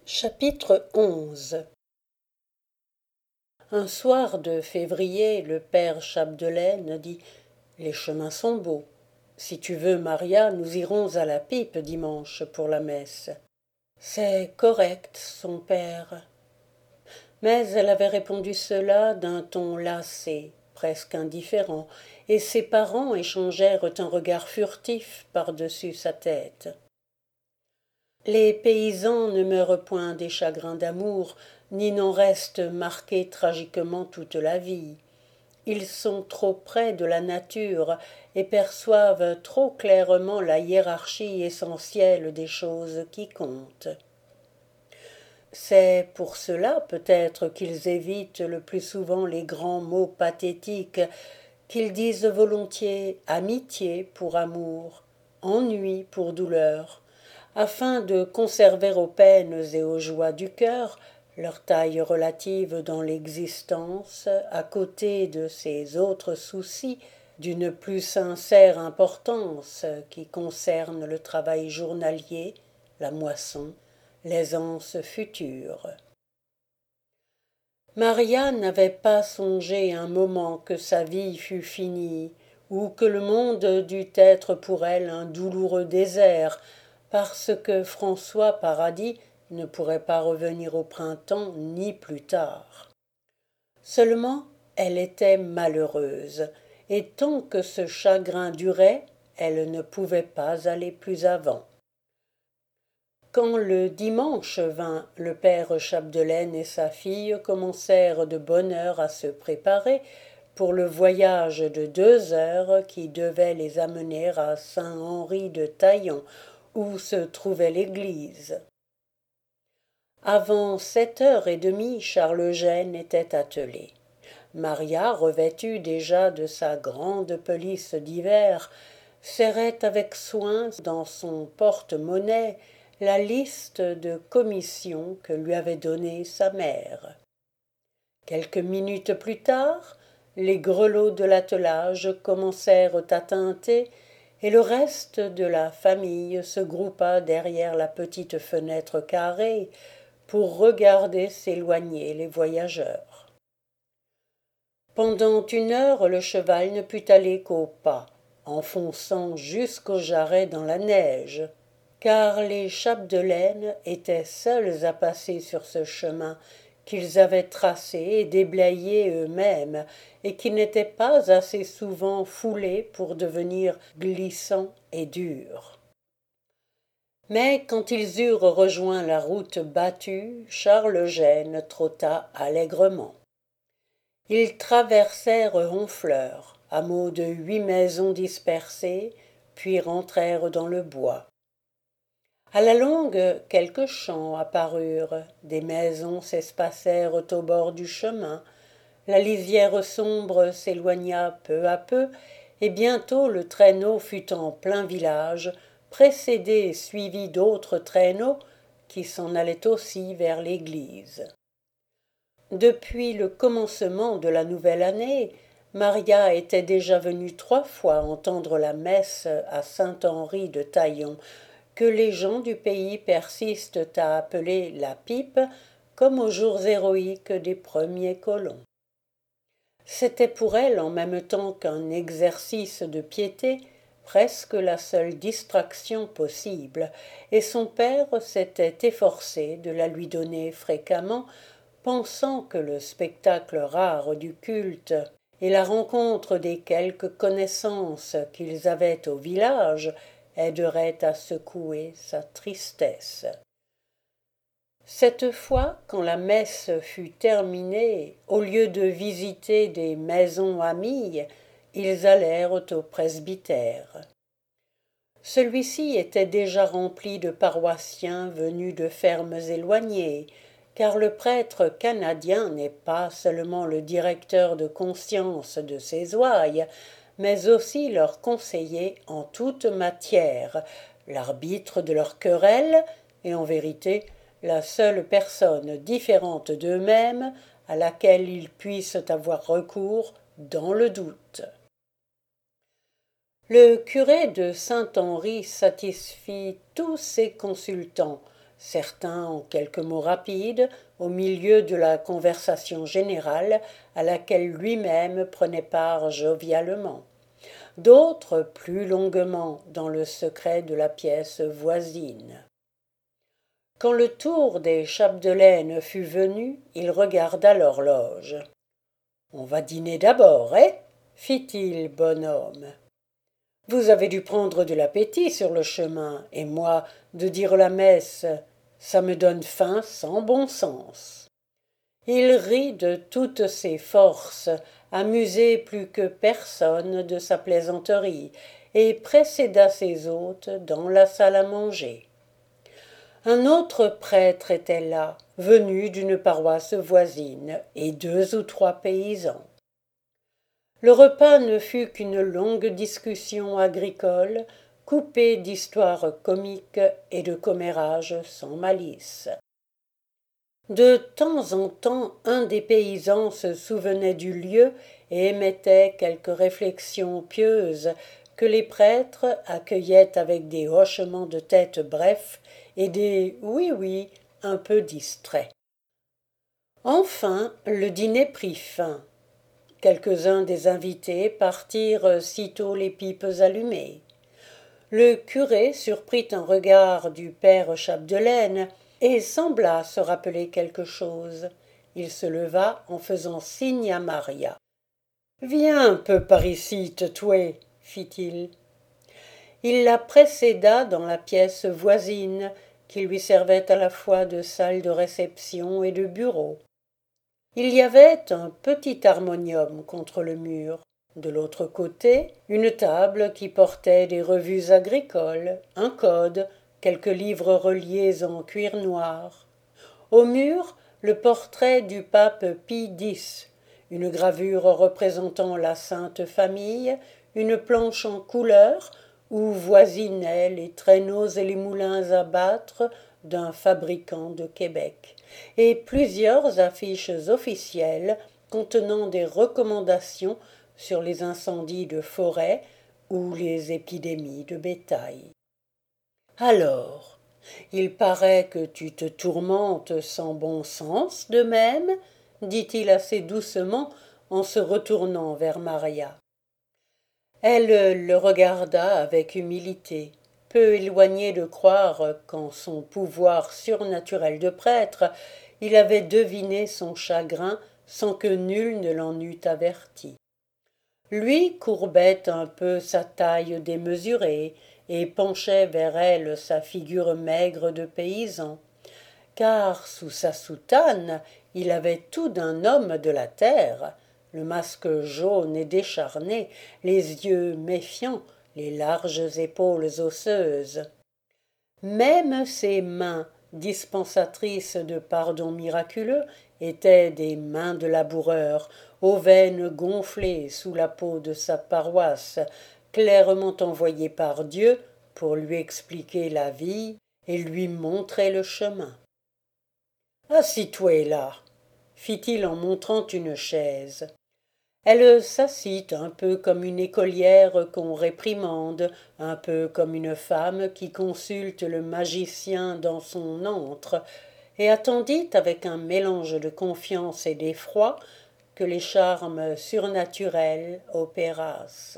Chapitre 11. Un soir de février, le père Chapdelaine dit: Les chemins sont beaux. Si tu veux, Maria, nous irons à la pipe dimanche pour la messe. C'est correct, son père. Mais elle avait répondu cela d'un ton lassé, presque indifférent, et ses parents échangèrent un regard furtif par-dessus sa tête. Les paysans ne meurent point des chagrins d'amour, ni n'en restent marqués tragiquement toute la vie. Ils sont trop près de la nature et perçoivent trop clairement la hiérarchie essentielle des choses qui comptent. C'est pour cela peut-être qu'ils évitent le plus souvent les grands mots pathétiques, qu'ils disent volontiers amitié pour amour, ennui pour douleur, afin de conserver aux peines et aux joies du cœur leur taille relative dans l'existence à côté de ces autres soucis d'une plus sincère importance qui concernent le travail journalier, la moisson, l'aisance future. Maria n'avait pas songé un moment que sa vie fût finie, ou que le monde dût être pour elle un douloureux désert, parce que François Paradis ne pourrait pas revenir au printemps ni plus tard. Seulement, elle était malheureuse, et tant que ce chagrin durait, elle ne pouvait pas aller plus avant. Quand le dimanche vint, le père Chapdelaine et sa fille commencèrent de bonne heure à se préparer pour le voyage de 2 heures qui devait les amener à Saint-Henri de Taillon, où se trouvait l'église. Avant 7h30, Charles Eugène était attelé. Maria, revêtue déjà de sa grande pelisse d'hiver, serrait avec soin dans son porte-monnaie la liste de commissions que lui avait donnée sa mère. Quelques minutes plus tard, les grelots de l'attelage commencèrent à tinter et le reste de la famille se groupa derrière la petite fenêtre carrée pour regarder s'éloigner les voyageurs. Pendant 1 heure, le cheval ne put aller qu'au pas, enfonçant jusqu'au jarret dans la neige, car les Chapdelaine étaient seuls à passer sur ce chemin qu'ils avaient tracé et déblayé eux-mêmes, et qui n'était pas assez souvent foulé pour devenir glissant et dur. Mais quand ils eurent rejoint la route battue, Charles Eugène trotta allègrement. Ils traversèrent Honfleur, hameau de 8 maisons dispersées, puis rentrèrent dans le bois. À la longue, quelques champs apparurent, des maisons s'espacèrent au bord du chemin, la lisière sombre s'éloigna peu à peu, et bientôt le traîneau fut en plein village, précédé et suivi d'autres traîneaux qui s'en allaient aussi vers l'église. Depuis le commencement de la nouvelle année, Maria était déjà venue 3 fois entendre la messe à Saint-Henri de Taillon, que les gens du pays persistent à appeler la pipe, comme aux jours héroïques des premiers colons. C'était pour elle, en même temps qu'un exercice de piété, presque la seule distraction possible, et son père s'était efforcé de la lui donner fréquemment, pensant que le spectacle rare du culte et la rencontre des quelques connaissances qu'ils avaient au village aiderait à secouer sa tristesse. Cette fois, quand la messe fut terminée, au lieu de visiter des maisons amies, ils allèrent au presbytère. Celui-ci était déjà rempli de paroissiens venus de fermes éloignées, car le prêtre canadien n'est pas seulement le directeur de conscience de ses ouailles, mais aussi leur conseiller en toute matière, l'arbitre de leurs querelles, et en vérité la seule personne différente d'eux-mêmes à laquelle ils puissent avoir recours dans le doute. Le curé de Saint-Henri satisfit tous ses consultants, certains en quelques mots rapides, au milieu de la conversation générale à laquelle lui-même prenait part jovialement, d'autres plus longuement dans le secret de la pièce voisine. Quand le tour des Chapdelaine fut venu, il regarda l'horloge. « On va dîner d'abord, fit-il, bonhomme. Vous avez dû prendre de l'appétit sur le chemin, et moi, de dire la messe, ça me donne faim sans bon sens. » Il rit de toutes ses forces, amusé plus que personne de sa plaisanterie, et précéda ses hôtes dans la salle à manger. Un autre prêtre était là, venu d'une paroisse voisine, et 2 ou 3 paysans. Le repas ne fut qu'une longue discussion agricole, coupée d'histoires comiques et de commérages sans malice. De temps en temps, un des paysans se souvenait du lieu et émettait quelques réflexions pieuses que les prêtres accueillaient avec des hochements de tête brefs et des oui un peu distraits. Enfin, le dîner prit fin. Quelques-uns des invités partirent sitôt les pipes allumées. Le curé surprit un regard du père Chapdelaine et sembla se rappeler quelque chose. Il se leva en faisant signe à Maria. « Viens un peu par ici, Tetoué, fit-il. Il la précéda dans la pièce voisine, qui lui servait à la fois de salle de réception et de bureau. Il y avait un petit harmonium contre le mur. De l'autre côté, une table qui portait des revues agricoles, un code, quelques livres reliés en cuir noir. Au mur, le portrait du pape Pie X, une gravure représentant la Sainte Famille, une planche en couleur où voisinaient les traîneaux et les moulins à battre d'un fabricant de Québec, et plusieurs affiches officielles contenant des recommandations sur les incendies de forêt ou les épidémies de bétail. « Alors, il paraît que tu te tourmentes sans bon sens de même, dit-il assez doucement en se retournant vers Maria. Elle le regarda avec humilité, peu éloignée de croire qu'en son pouvoir surnaturel de prêtre, il avait deviné son chagrin sans que nul ne l'en eût averti. Lui courbait un peu sa taille démesurée et penchait vers elle sa figure maigre de paysan, car sous sa soutane il avait tout d'un homme de la terre, le masque jaune et décharné, les yeux méfiants, les larges épaules osseuses. Même ses mains, dispensatrices de pardon miraculeux, étaient des mains de laboureur, aux veines gonflées sous la peau de sa paroisse, clairement envoyées par Dieu pour lui expliquer la vie et lui montrer le chemin. « Assis-toi là, fit-il en montrant une chaise. Elle s'assit un peu comme une écolière qu'on réprimande, un peu comme une femme qui consulte le magicien dans son antre, et attendit avec un mélange de confiance et d'effroi que les charmes surnaturels opérassent.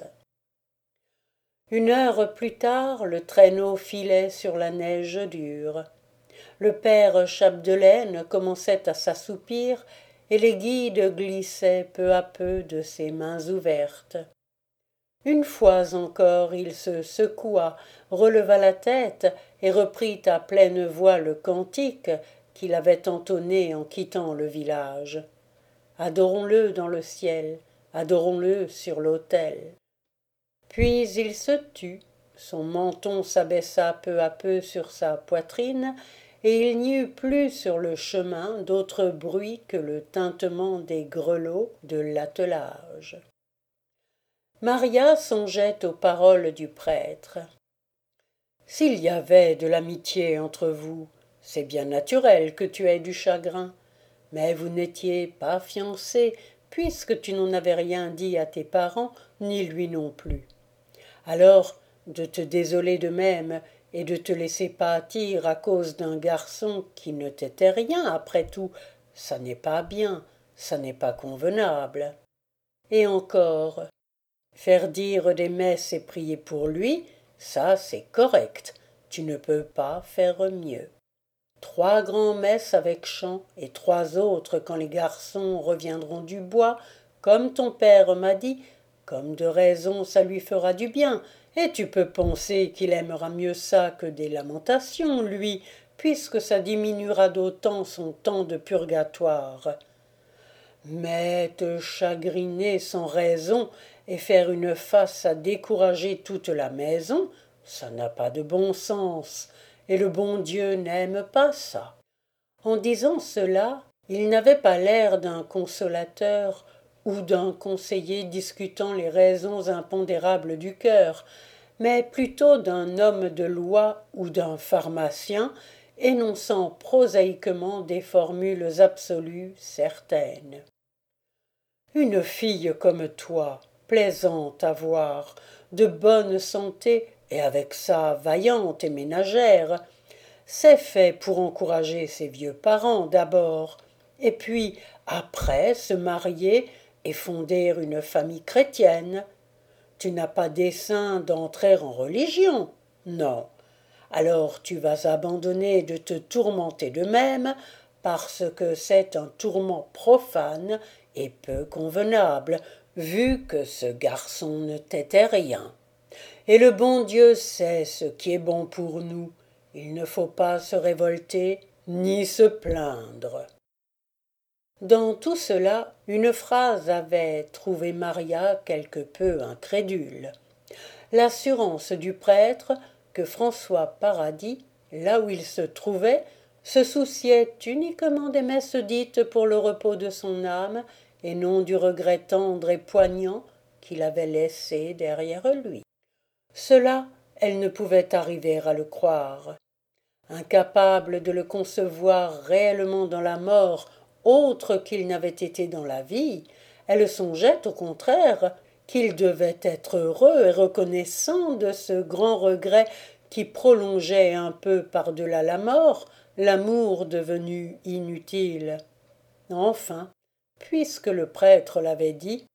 Une heure plus tard, le traîneau filait sur la neige dure. Le père Chapdelaine commençait à s'assoupir et les guides glissaient peu à peu de ses mains ouvertes. Une fois encore il se secoua, releva la tête et reprit à pleine voix le cantique qu'il avait entonné en quittant le village. Adorons-le dans le ciel, adorons-le sur l'autel. Puis il se tut, son menton s'abaissa peu à peu sur sa poitrine, et il n'y eut plus sur le chemin d'autre bruit que le tintement des grelots de l'attelage. Maria songeait aux paroles du prêtre. « S'il y avait de l'amitié entre vous, c'est bien naturel que tu aies du chagrin, mais vous n'étiez pas fiancés, puisque tu n'en avais rien dit à tes parents, ni lui non plus. Alors, de te désoler de même, et de te laisser pâtir à cause d'un garçon qui ne t'était rien, après tout, ça n'est pas bien, ça n'est pas convenable. Et encore, faire dire des messes et prier pour lui, ça c'est correct, tu ne peux pas faire mieux. 3 grands-messes avec chant et 3 autres quand les garçons reviendront du bois, comme ton père m'a dit, comme de raison ça lui fera du bien, et tu peux penser qu'il aimera mieux ça que des lamentations, lui, puisque ça diminuera d'autant son temps de purgatoire. Mais te chagriner sans raison et faire une face à décourager toute la maison, ça n'a pas de bon sens, et le bon Dieu n'aime pas ça. En disant cela, il n'avait pas l'air d'un consolateur ou d'un conseiller discutant les raisons impondérables du cœur, mais plutôt d'un homme de loi ou d'un pharmacien énonçant prosaïquement des formules absolues certaines. Une fille comme toi, plaisante à voir, de bonne santé et avec ça vaillante et ménagère, c'est fait pour encourager ses vieux parents d'abord, et puis après se marier et fonder une famille chrétienne. Tu n'as pas dessein d'entrer en religion, non. Alors tu vas abandonner de te tourmenter de même, parce que c'est un tourment profane et peu convenable, vu que ce garçon ne t'était rien. Et le bon Dieu sait ce qui est bon pour nous. Il ne faut pas se révolter ni se plaindre. Dans tout cela, une phrase avait trouvé Maria quelque peu incrédule. L'assurance du prêtre que François Paradis, là où il se trouvait, se souciait uniquement des messes dites pour le repos de son âme et non du regret tendre et poignant qu'il avait laissé derrière lui. Cela, elle ne pouvait arriver à le croire. Incapable de le concevoir réellement dans la mort autre qu'il n'avait été dans la vie, elle songeait au contraire qu'il devait être heureux et reconnaissant de ce grand regret qui prolongeait un peu par-delà la mort l'amour devenu inutile. Enfin, puisque le prêtre l'avait dit,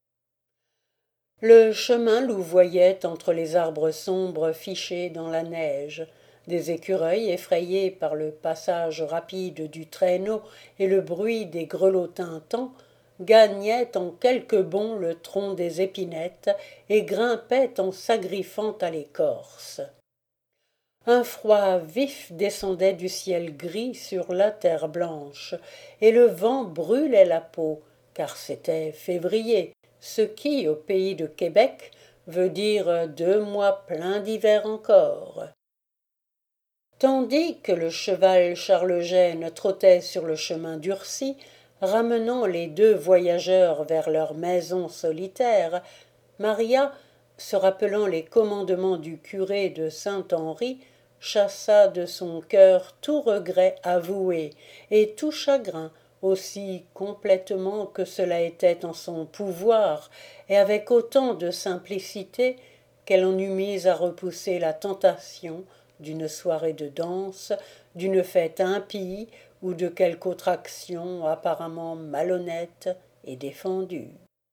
le chemin louvoyait entre les arbres sombres fichés dans la neige. Des écureuils effrayés par le passage rapide du traîneau et le bruit des grelots tintants gagnaient en quelques bonds le tronc des épinettes et grimpaient en s'agriffant à l'écorce. Un froid vif descendait du ciel gris sur la terre blanche, et le vent brûlait la peau, car c'était février, ce qui, au pays de Québec, veut dire 2 mois pleins d'hiver encore. Tandis que le cheval Charles-Gène trottait sur le chemin durci, ramenant les 2 voyageurs vers leur maison solitaire, Maria, se rappelant les commandements du curé de Saint-Henri, chassa de son cœur tout regret avoué et tout chagrin, aussi complètement que cela était en son pouvoir, et avec autant de simplicité qu'elle en eût mis à repousser la tentation d'une soirée de danse, d'une fête impie ou de quelque autre action apparemment malhonnête et défendue.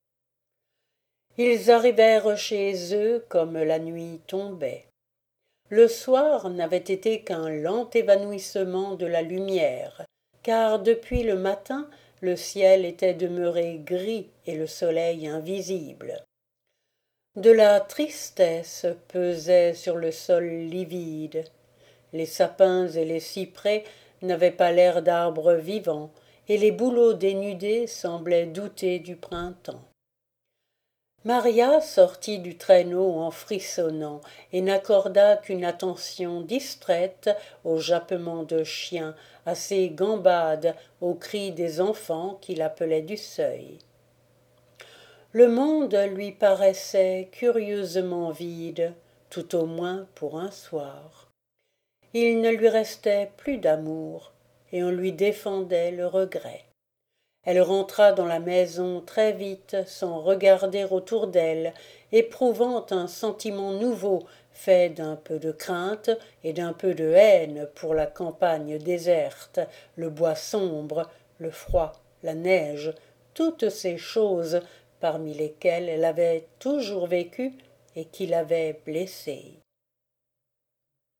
Ils arrivèrent chez eux comme la nuit tombait. Le soir n'avait été qu'un lent évanouissement de la lumière, car depuis le matin le ciel était demeuré gris et le soleil invisible. De la tristesse pesait sur le sol livide. Les sapins et les cyprès n'avaient pas l'air d'arbres vivants, et les bouleaux dénudés semblaient douter du printemps. Maria sortit du traîneau en frissonnant et n'accorda qu'une attention distraite aux jappements de chiens, à ses gambades, aux cris des enfants qui l'appelaient du seuil. Le monde lui paraissait curieusement vide, tout au moins pour un soir. Il ne lui restait plus d'amour, et on lui défendait le regret. Elle rentra dans la maison très vite, sans regarder autour d'elle, éprouvant un sentiment nouveau fait d'un peu de crainte et d'un peu de haine pour la campagne déserte, le bois sombre, le froid, la neige, toutes ces choses parmi lesquelles elle avait toujours vécu et qui l'avaient blessée.